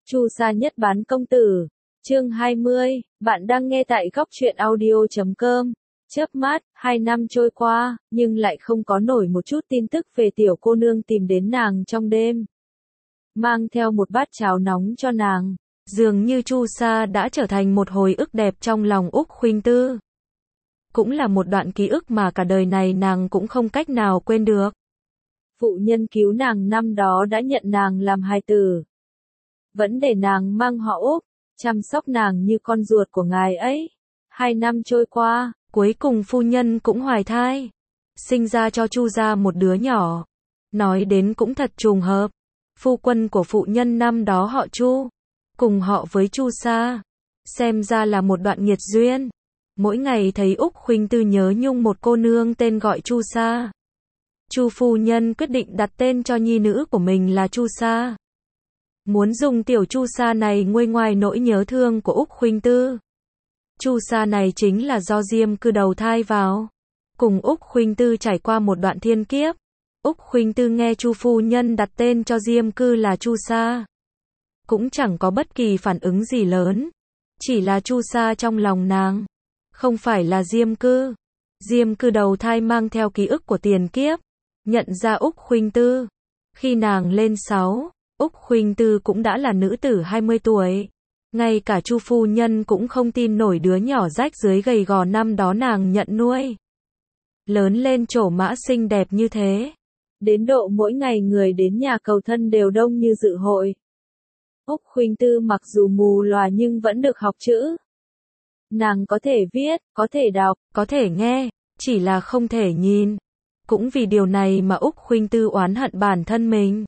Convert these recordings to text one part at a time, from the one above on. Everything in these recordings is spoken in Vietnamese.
Chu Sa nhất bán công tử. Chương 20, bạn đang nghe tại góc truyện audio.com. Chớp mắt, 2 năm trôi qua, nhưng lại không có nổi một chút tin tức về tiểu cô nương tìm đến nàng trong đêm. Mang theo một bát cháo nóng cho nàng. Dường như Chu Sa đã trở thành một hồi ức đẹp trong lòng Úc Khuynh Tư. Cũng là một đoạn ký ức mà cả đời này nàng cũng không cách nào quên được. Phụ nhân cứu nàng năm đó đã nhận nàng làm hài tử. Vẫn để nàng mang họ Úc, chăm sóc nàng như con ruột của ngài ấy. 2 năm trôi qua, cuối cùng phu nhân cũng hoài thai. Sinh ra cho Chu gia một đứa nhỏ. Nói đến cũng thật trùng hợp. Phu quân của phụ nhân năm đó họ Chu. Cùng họ với Chu Sa. Xem ra là một đoạn nghiệt duyên. Mỗi ngày thấy Úc Khuynh Tư nhớ nhung một cô nương tên gọi Chu Sa. Chu phu nhân quyết định đặt tên cho nhi nữ của mình là Chu Sa. Muốn dùng tiểu Chu Sa này nguôi ngoai nỗi nhớ thương của Úc Khuynh Tư. Chu Sa này chính là do Diêm Cư đầu thai vào. Cùng Úc Khuynh Tư trải qua một đoạn thiên kiếp. Úc Khuynh Tư nghe Chu phu nhân đặt tên cho Diêm Cư là Chu Sa. Cũng chẳng có bất kỳ phản ứng gì lớn. Chỉ là Chu Sa trong lòng nàng. Không phải là Diêm Cư. Diêm Cư đầu thai mang theo ký ức của tiền kiếp. Nhận ra Úc Khuynh Tư. Khi nàng lên 6, Úc Khuynh Tư cũng đã là nữ tử 20 tuổi. Ngay cả Chu phu nhân cũng không tin nổi đứa nhỏ rách rưới gầy gò năm đó nàng nhận nuôi. Lớn lên trổ mã xinh đẹp như thế. Đến độ mỗi ngày người đến nhà cầu thân đều đông như dự hội. Úc Khuynh Tư mặc dù mù lòa nhưng vẫn được học chữ. Nàng có thể viết, có thể đọc, có thể nghe, chỉ là không thể nhìn. Cũng vì điều này mà Úc Khuynh Tư oán hận bản thân mình.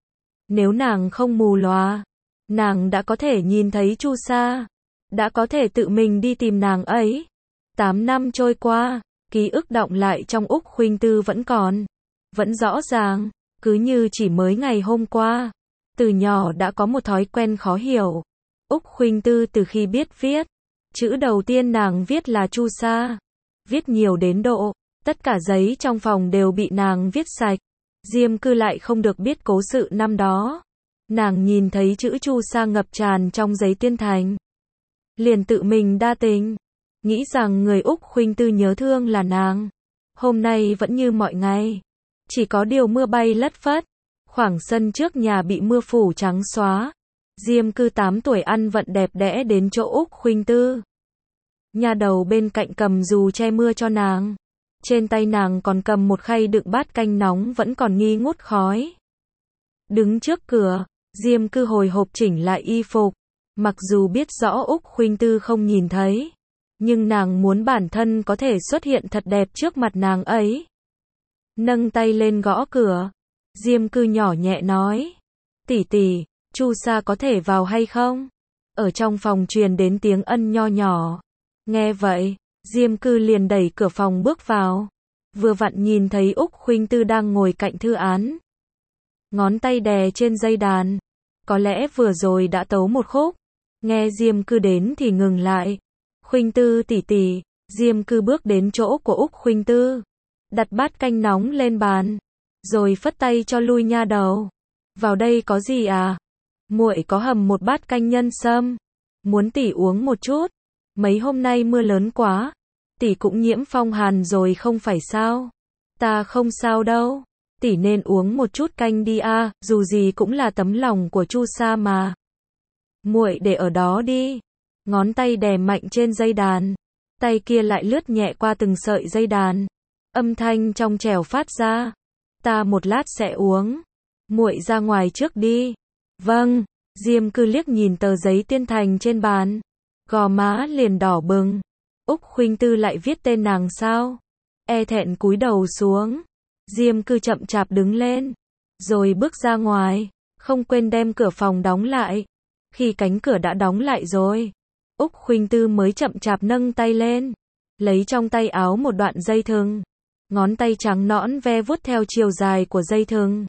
Nếu nàng không mù lòa, nàng đã có thể nhìn thấy Chu Sa, đã có thể tự mình đi tìm nàng ấy. 8 năm trôi qua, ký ức đọng lại trong Úc Khuynh Tư vẫn còn, vẫn rõ ràng, cứ như chỉ mới ngày hôm qua. Từ nhỏ đã có một thói quen khó hiểu. Úc Khuynh Tư từ khi biết viết, chữ đầu tiên nàng viết là Chu Sa. Viết nhiều đến độ, tất cả giấy trong phòng đều bị nàng viết sạch. Diêm Cư lại không được biết cố sự năm đó. Nàng nhìn thấy chữ Chu Sa ngập tràn trong giấy tuyên thành. Liền tự mình đa tình. Nghĩ rằng người Úc Khuynh Tư nhớ thương là nàng. Hôm nay vẫn như mọi ngày. Chỉ có điều mưa bay lất phất. Khoảng sân trước nhà bị mưa phủ trắng xóa. Diêm Cư 8 tuổi ăn vận đẹp đẽ đến chỗ Úc Khuynh Tư. Nhà đầu bên cạnh cầm dù che mưa cho nàng. Trên tay nàng còn cầm một khay đựng bát canh nóng vẫn còn nghi ngút khói. Đứng trước cửa, Diêm Cư hồi hộp chỉnh lại y phục. Mặc dù biết rõ Úc Khuynh Tư không nhìn thấy, nhưng nàng muốn bản thân có thể xuất hiện thật đẹp trước mặt nàng ấy. Nâng tay lên gõ cửa. Diêm Cư nhỏ nhẹ nói. Tỷ tỷ, Chu Sa có thể vào hay không? Ở trong phòng truyền đến tiếng ân nho nhỏ. Nghe vậy, Diêm Cư liền đẩy cửa phòng bước vào. Vừa vặn nhìn thấy Úc Khuynh Tư đang ngồi cạnh thư án. Ngón tay đè trên dây đàn. Có lẽ vừa rồi đã tấu một khúc. Nghe Diêm Cư đến thì ngừng lại. Khuynh Tư tỷ tỷ. Diêm Cư bước đến chỗ của Úc Khuynh Tư. Đặt bát canh nóng lên bàn. Rồi phất tay cho lui nha đầu. Vào đây có gì à? Muội có hầm một bát canh nhân sâm. Muốn tỷ uống một chút. Mấy hôm nay mưa lớn quá. Tỷ cũng nhiễm phong hàn rồi không phải sao? Ta không sao đâu. Tỷ nên uống một chút canh đi a, dù gì cũng là tấm lòng của Chu Sa mà. Muội để ở đó đi. Ngón tay đè mạnh trên dây đàn. Tay kia lại lướt nhẹ qua từng sợi dây đàn. Âm thanh trong trẻo phát ra. Ta một lát sẽ uống. Muội ra ngoài trước đi. Vâng. Diêm Cư liếc nhìn tờ giấy tuyên thành trên bàn. Gò má liền đỏ bừng. Úc Khuynh Tư lại viết tên nàng sao? E thẹn cúi đầu xuống. Diêm Cư chậm chạp đứng lên. Rồi bước ra ngoài. Không quên đem cửa phòng đóng lại. Khi cánh cửa đã đóng lại rồi, Úc Khuynh Tư mới chậm chạp nâng tay lên. Lấy trong tay áo một đoạn dây thừng. Ngón tay trắng nõn ve vuốt theo chiều dài của dây thừng.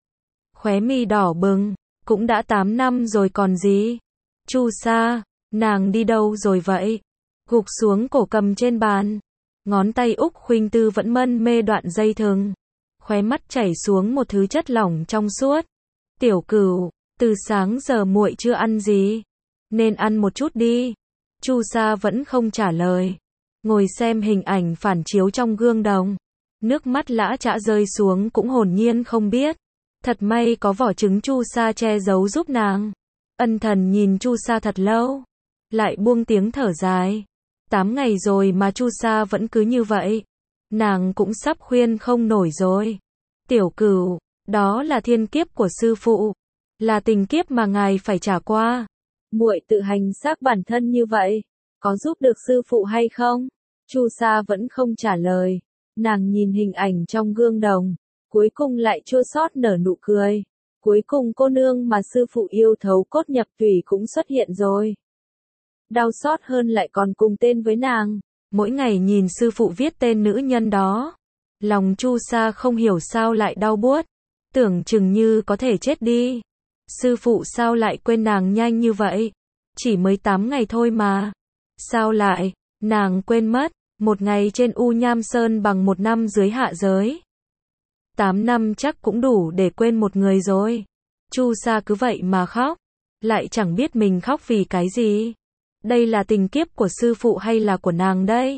Khóe mi đỏ bừng. Cũng đã 8 năm rồi còn gì. Chu Sa, nàng đi đâu rồi vậy? Gục xuống cổ cầm trên bàn. Ngón tay Úc Khuynh Tư vẫn mân mê đoạn dây thừng. Khóe mắt chảy xuống một thứ chất lỏng trong suốt. Tiểu Cửu, Từ sáng giờ muội chưa ăn gì, nên ăn một chút đi. Chu Sa vẫn không trả lời, ngồi xem hình ảnh phản chiếu trong gương đồng. Nước mắt lã chã rơi xuống cũng hồn nhiên không biết. Thật may có vỏ trứng Chu Sa che giấu giúp nàng. Ân Thần nhìn Chu Sa thật lâu, lại buông tiếng thở dài. 8 ngày rồi mà Chu Sa vẫn cứ như vậy. Nàng cũng sắp khuyên không nổi rồi. Tiểu Cửu, đó là thiên kiếp của sư phụ, là tình kiếp mà ngài phải trả qua. Muội tự hành xác bản thân như vậy, có giúp được sư phụ hay không? Chu Sa vẫn không trả lời. Nàng nhìn hình ảnh trong gương đồng, cuối cùng lại chua xót nở nụ cười. Cuối cùng cô nương mà sư phụ yêu thấu cốt nhập tủy cũng xuất hiện rồi. Đau xót hơn lại còn cùng tên với nàng. Mỗi ngày nhìn sư phụ viết tên nữ nhân đó, lòng Chu Sa không hiểu sao lại đau buốt, tưởng chừng như có thể chết đi. Sư phụ sao lại quên nàng nhanh như vậy? Chỉ mới 8 ngày thôi mà. Sao lại, nàng quên mất, một ngày trên U Nham Sơn bằng 1 năm dưới hạ giới. 8 năm chắc cũng đủ để quên một người rồi. Chu Sa cứ vậy mà khóc, lại chẳng biết mình khóc vì cái gì. Đây là tình kiếp của sư phụ hay là của nàng đây?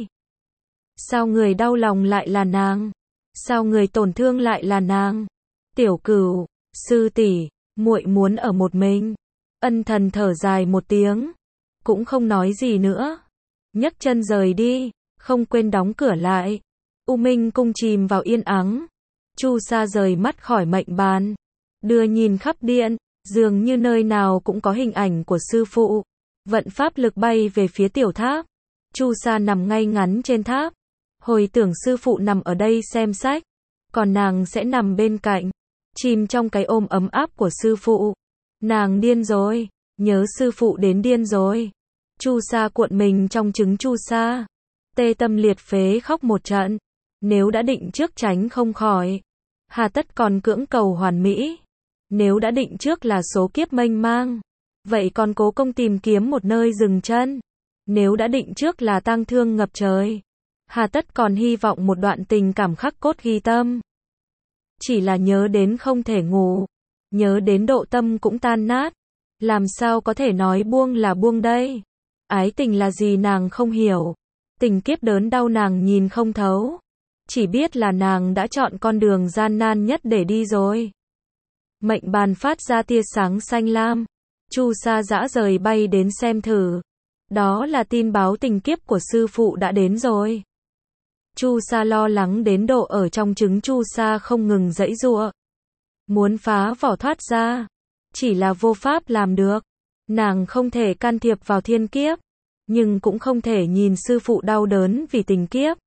Sao người đau lòng lại là nàng? Sao người tổn thương lại là nàng? Tiểu Cửu, sư tỷ, muội muốn ở một mình. Ân Thần thở dài một tiếng, cũng không nói gì nữa, nhấc chân rời đi, không quên đóng cửa lại. U Minh cung chìm vào yên ắng. Chu Sa rời mắt khỏi mệnh bàn, đưa nhìn khắp điện, dường như nơi nào cũng có hình ảnh của sư phụ. Vận pháp lực bay về phía tiểu tháp. Chu Sa nằm ngay ngắn trên tháp, hồi tưởng sư phụ nằm ở đây xem sách, còn nàng sẽ nằm bên cạnh, chìm trong cái ôm ấm áp của sư phụ. Nàng điên rồi, nhớ sư phụ đến điên rồi. Chu Sa cuộn mình trong trứng Chu Sa, tê tâm liệt phế khóc một trận. Nếu đã định trước tránh không khỏi, hà tất còn cưỡng cầu hoàn mỹ. Nếu đã định trước là số kiếp mênh mang, vậy còn cố công tìm kiếm một nơi dừng chân. Nếu đã định trước là tang thương ngập trời, hà tất còn hy vọng một đoạn tình cảm khắc cốt ghi tâm. Chỉ là nhớ đến không thể ngủ, nhớ đến độ tâm cũng tan nát. Làm sao có thể nói buông là buông đây? Ái tình là gì nàng không hiểu, tình kiếp đớn đau nàng nhìn không thấu. Chỉ biết là nàng đã chọn con đường gian nan nhất để đi rồi. Mệnh bàn phát ra tia sáng xanh lam. Chu Sa dã rời bay đến xem thử. Đó là tin báo tình kiếp của sư phụ đã đến rồi. Chu Sa lo lắng đến độ ở trong trứng Chu Sa không ngừng giãy giụa, muốn phá vỏ thoát ra, chỉ là vô pháp làm được. Nàng không thể can thiệp vào thiên kiếp, nhưng cũng không thể nhìn sư phụ đau đớn vì tình kiếp.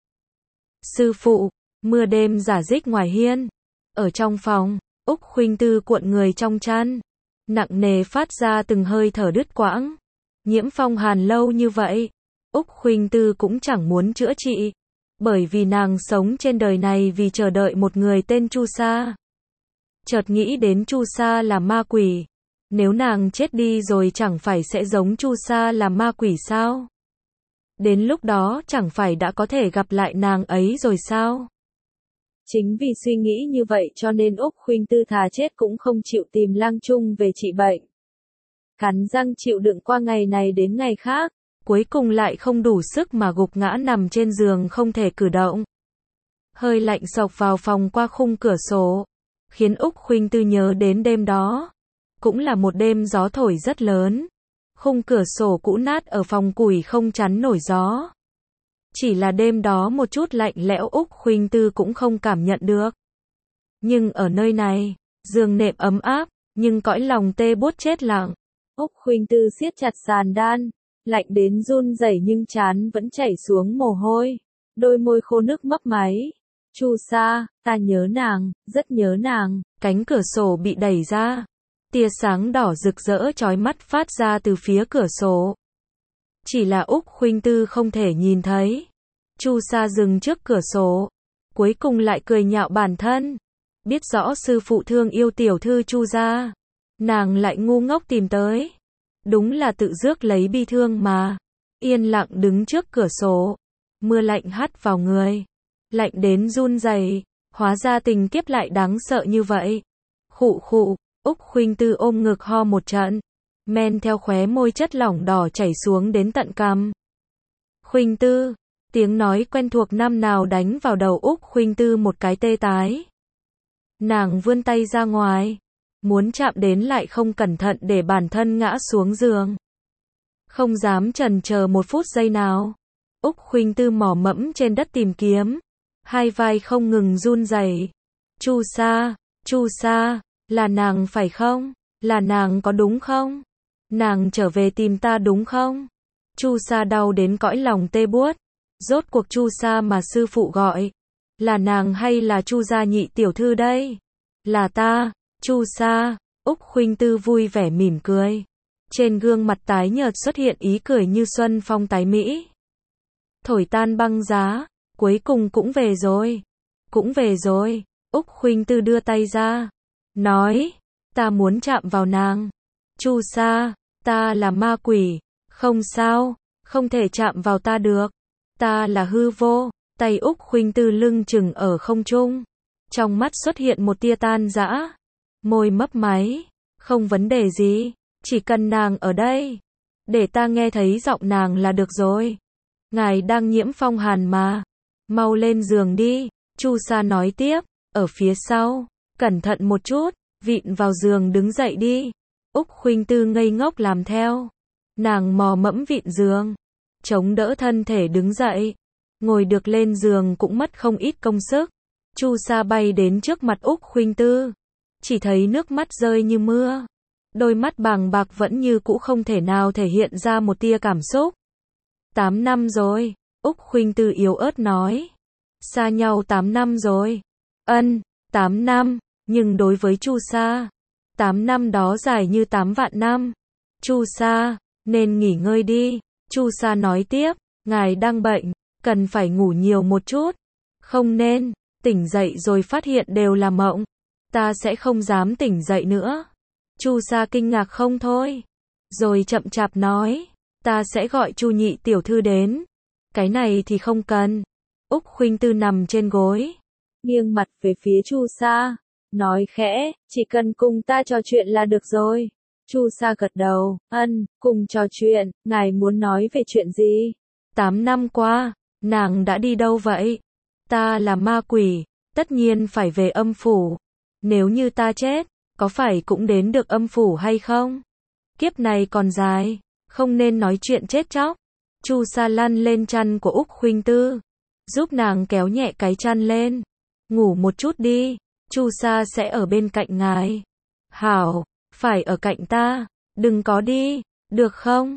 Sư phụ, mưa đêm rả rích ngoài hiên. Ở trong phòng, Úc Khuynh Tư cuộn người trong chăn, nặng nề phát ra từng hơi thở đứt quãng. Nhiễm phong hàn lâu như vậy, Úc Khuynh Tư cũng chẳng muốn chữa trị, bởi vì nàng sống trên đời này vì chờ đợi một người tên Chu Sa. Chợt nghĩ đến Chu Sa là ma quỷ, nếu nàng chết đi rồi chẳng phải sẽ giống Chu Sa là ma quỷ sao? Đến lúc đó chẳng phải đã có thể gặp lại nàng ấy rồi sao? Chính vì suy nghĩ như vậy cho nên Úc Khuynh Tư thà chết cũng không chịu tìm Lang Trung về trị bệnh. Cắn răng chịu đựng qua ngày này đến ngày khác, cuối cùng lại không đủ sức mà gục ngã nằm trên giường không thể cử động. Hơi lạnh xộc vào phòng qua khung cửa sổ, khiến Úc Khuynh Tư nhớ đến đêm đó. Cũng là một đêm gió thổi rất lớn. Khung cửa sổ cũ nát ở phòng củi không chắn nổi gió. Chỉ là đêm đó một chút lạnh lẽo Úc Khuynh Tư cũng không cảm nhận được. Nhưng ở nơi này, giường nệm ấm áp, nhưng cõi lòng tê buốt chết lặng. Úc Khuynh Tư siết chặt sàn đan, lạnh đến run rẩy nhưng trán vẫn chảy xuống mồ hôi, đôi môi khô nước mấp máy. Chu Sa, ta nhớ nàng, rất nhớ nàng. Cánh cửa sổ bị đẩy ra, tia sáng đỏ rực rỡ chói mắt phát ra từ phía cửa sổ. Chỉ là Úc Khuynh Tư không thể nhìn thấy. Chu Sa dừng trước cửa sổ, cuối cùng lại cười nhạo bản thân. Biết rõ sư phụ thương yêu tiểu thư Chu gia, nàng lại ngu ngốc tìm tới. Đúng là tự rước lấy bi thương mà. Yên lặng đứng trước cửa sổ, mưa lạnh hắt vào người, lạnh đến run rẩy. Hóa ra tình kiếp lại đáng sợ như vậy. Khụ khụ, Úc Khuynh Tư ôm ngực ho một trận, men theo khóe môi chất lỏng đỏ chảy xuống đến tận cằm. Khuynh Tư, tiếng nói quen thuộc năm nào đánh vào đầu Úc Khuynh Tư một cái tê tái. Nàng vươn tay ra ngoài, muốn chạm đến lại không cẩn thận để bản thân ngã xuống giường. Không dám chần chờ một phút giây nào. Úc Khuynh Tư mò mẫm trên đất tìm kiếm, hai vai không ngừng run rẩy. Chu Sa, là nàng phải không? Là nàng có đúng không? Nàng trở về tìm ta đúng không? Chu Sa đau đến cõi lòng tê buốt. Rốt cuộc Chu Sa mà sư phụ gọi, là nàng hay là Chu gia nhị tiểu thư đây? Là ta, Chu Sa. Úc Khuynh Tư vui vẻ mỉm cười. Trên gương mặt tái nhợt xuất hiện ý cười như xuân phong tái mỹ. Thổi tan băng giá, cuối cùng cũng về rồi. Cũng về rồi. Úc Khuynh Tư đưa tay ra, nói, ta muốn chạm vào nàng. Chu Sa, ta là ma quỷ, không sao, không thể chạm vào ta được. Ta là hư vô. Tay Úc Khuynh Tư lưng chừng ở không trung. Trong mắt xuất hiện một tia tan rã. Môi mấp máy, không vấn đề gì, chỉ cần nàng ở đây, để ta nghe thấy giọng nàng là được rồi. Ngài đang nhiễm phong hàn mà, mau lên giường đi. Chu Sa nói tiếp, ở phía sau, cẩn thận một chút, vịn vào giường đứng dậy đi. Úc Khuynh Tư ngây ngốc làm theo. Nàng mò mẫm vịn giường, chống đỡ thân thể đứng dậy. Ngồi được lên giường cũng mất không ít công sức. Chu Sa bay đến trước mặt Úc Khuynh Tư, chỉ thấy nước mắt rơi như mưa. Đôi mắt bàng bạc vẫn như cũ không thể nào thể hiện ra một tia cảm xúc. 8 năm rồi, Úc Khuynh Tư yếu ớt nói. Xa nhau 8 năm rồi. 8 năm, nhưng đối với Chu Sa, 8 năm đó dài như 8 vạn năm. Chu Sa, nên nghỉ ngơi đi. Chu Sa nói tiếp, ngài đang bệnh, cần phải ngủ nhiều một chút. Không nên, tỉnh dậy rồi phát hiện đều là mộng. Ta sẽ không dám tỉnh dậy nữa. Chu Sa kinh ngạc không thôi. Rồi chậm chạp nói, ta sẽ gọi Chu nhị tiểu thư đến. Cái này thì không cần. Úc Khuynh Tư nằm trên gối, nghiêng mặt về phía Chu Sa, nói khẽ, chỉ cần cùng ta trò chuyện là được rồi. Chu Sa gật đầu, cùng trò chuyện, ngài muốn nói về chuyện gì? 8 năm qua, nàng đã đi đâu vậy? Ta là ma quỷ, tất nhiên phải về âm phủ. Nếu như ta chết, có phải cũng đến được âm phủ hay không? Kiếp này còn dài, không nên nói chuyện chết chóc. Chu Sa lăn lên chăn của Úc Khuynh Tư, giúp nàng kéo nhẹ cái chăn lên. Ngủ một chút đi, Chu Sa sẽ ở bên cạnh ngài. Hảo, phải ở cạnh ta, đừng có đi, được không?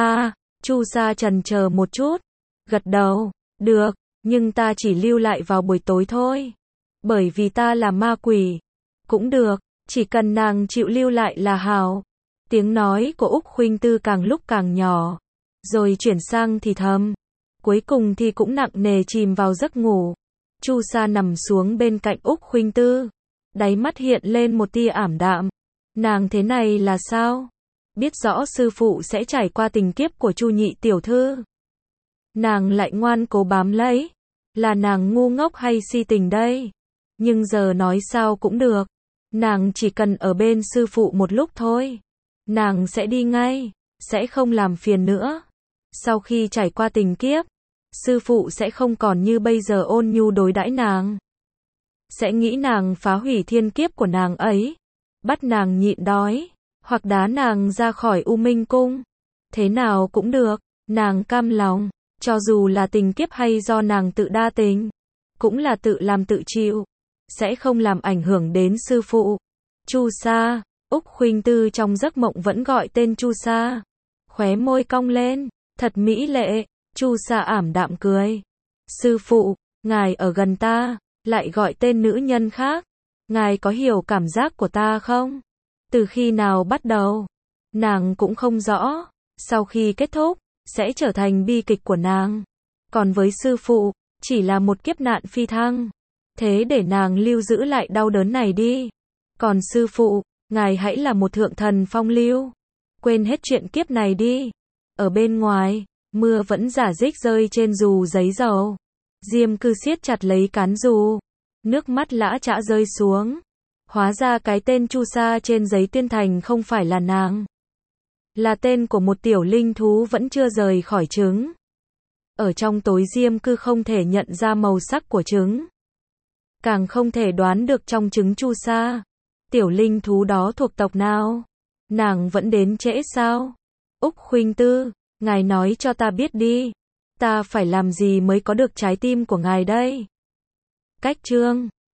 Chu Sa chần chờ một chút, gật đầu, được, nhưng ta chỉ lưu lại vào buổi tối thôi. Bởi vì ta là ma quỷ. Cũng được, chỉ cần nàng chịu lưu lại là hảo. Tiếng nói của Úc Khuynh Tư càng lúc càng nhỏ, rồi chuyển sang thì thầm. Cuối cùng thì cũng nặng nề chìm vào giấc ngủ. Chu Sa nằm xuống bên cạnh Úc Khuynh Tư, đáy mắt hiện lên một tia ảm đạm. Nàng thế này là sao? Biết rõ sư phụ sẽ trải qua tình kiếp của Chu nhị tiểu thư, nàng lại ngoan cố bám lấy. Là nàng ngu ngốc hay si tình đây? Nhưng giờ nói sao cũng được. Nàng chỉ cần ở bên sư phụ một lúc thôi. Nàng sẽ đi ngay, sẽ không làm phiền nữa. Sau khi trải qua tình kiếp, sư phụ sẽ không còn như bây giờ ôn nhu đối đãi nàng. Sẽ nghĩ nàng phá hủy thiên kiếp của nàng ấy, bắt nàng nhịn đói, hoặc đá nàng ra khỏi U Minh Cung. Thế nào cũng được, nàng cam lòng, cho dù là tình kiếp hay do nàng tự đa tình, cũng là tự làm tự chịu, sẽ không làm ảnh hưởng đến sư phụ. Chu Sa, Úc Khuynh Tư trong giấc mộng vẫn gọi tên Chu Sa. Khóe môi cong lên, thật mỹ lệ. Chu Sa ảm đạm cười. Sư phụ, ngài ở gần ta, lại gọi tên nữ nhân khác. Ngài có hiểu cảm giác của ta không? Từ khi nào bắt đầu? Nàng cũng không rõ. Sau khi kết thúc, sẽ trở thành bi kịch của nàng. Còn với sư phụ, chỉ là một kiếp nạn phi thăng. Thế để nàng lưu giữ lại đau đớn này đi. Còn sư phụ, ngài hãy là một thượng thần phong lưu. Quên hết chuyện kiếp này đi. Ở bên ngoài, mưa vẫn rả rích rơi trên dù giấy dầu. Diêm Cư siết chặt lấy cán dù. Nước mắt lã chã rơi xuống. Hóa ra cái tên Chu Sa trên giấy tuyên thành không phải là nàng. Là tên của một tiểu linh thú vẫn chưa rời khỏi trứng. Ở trong tối diêm cư không thể nhận ra màu sắc của trứng. Càng không thể đoán được trong trứng Chu Sa. Tiểu linh thú đó thuộc tộc nào? Nàng vẫn đến trễ sao? Úc Khuynh Tư, ngài nói cho ta biết đi. Ta phải làm gì mới có được trái tim của ngài đây? Cách chương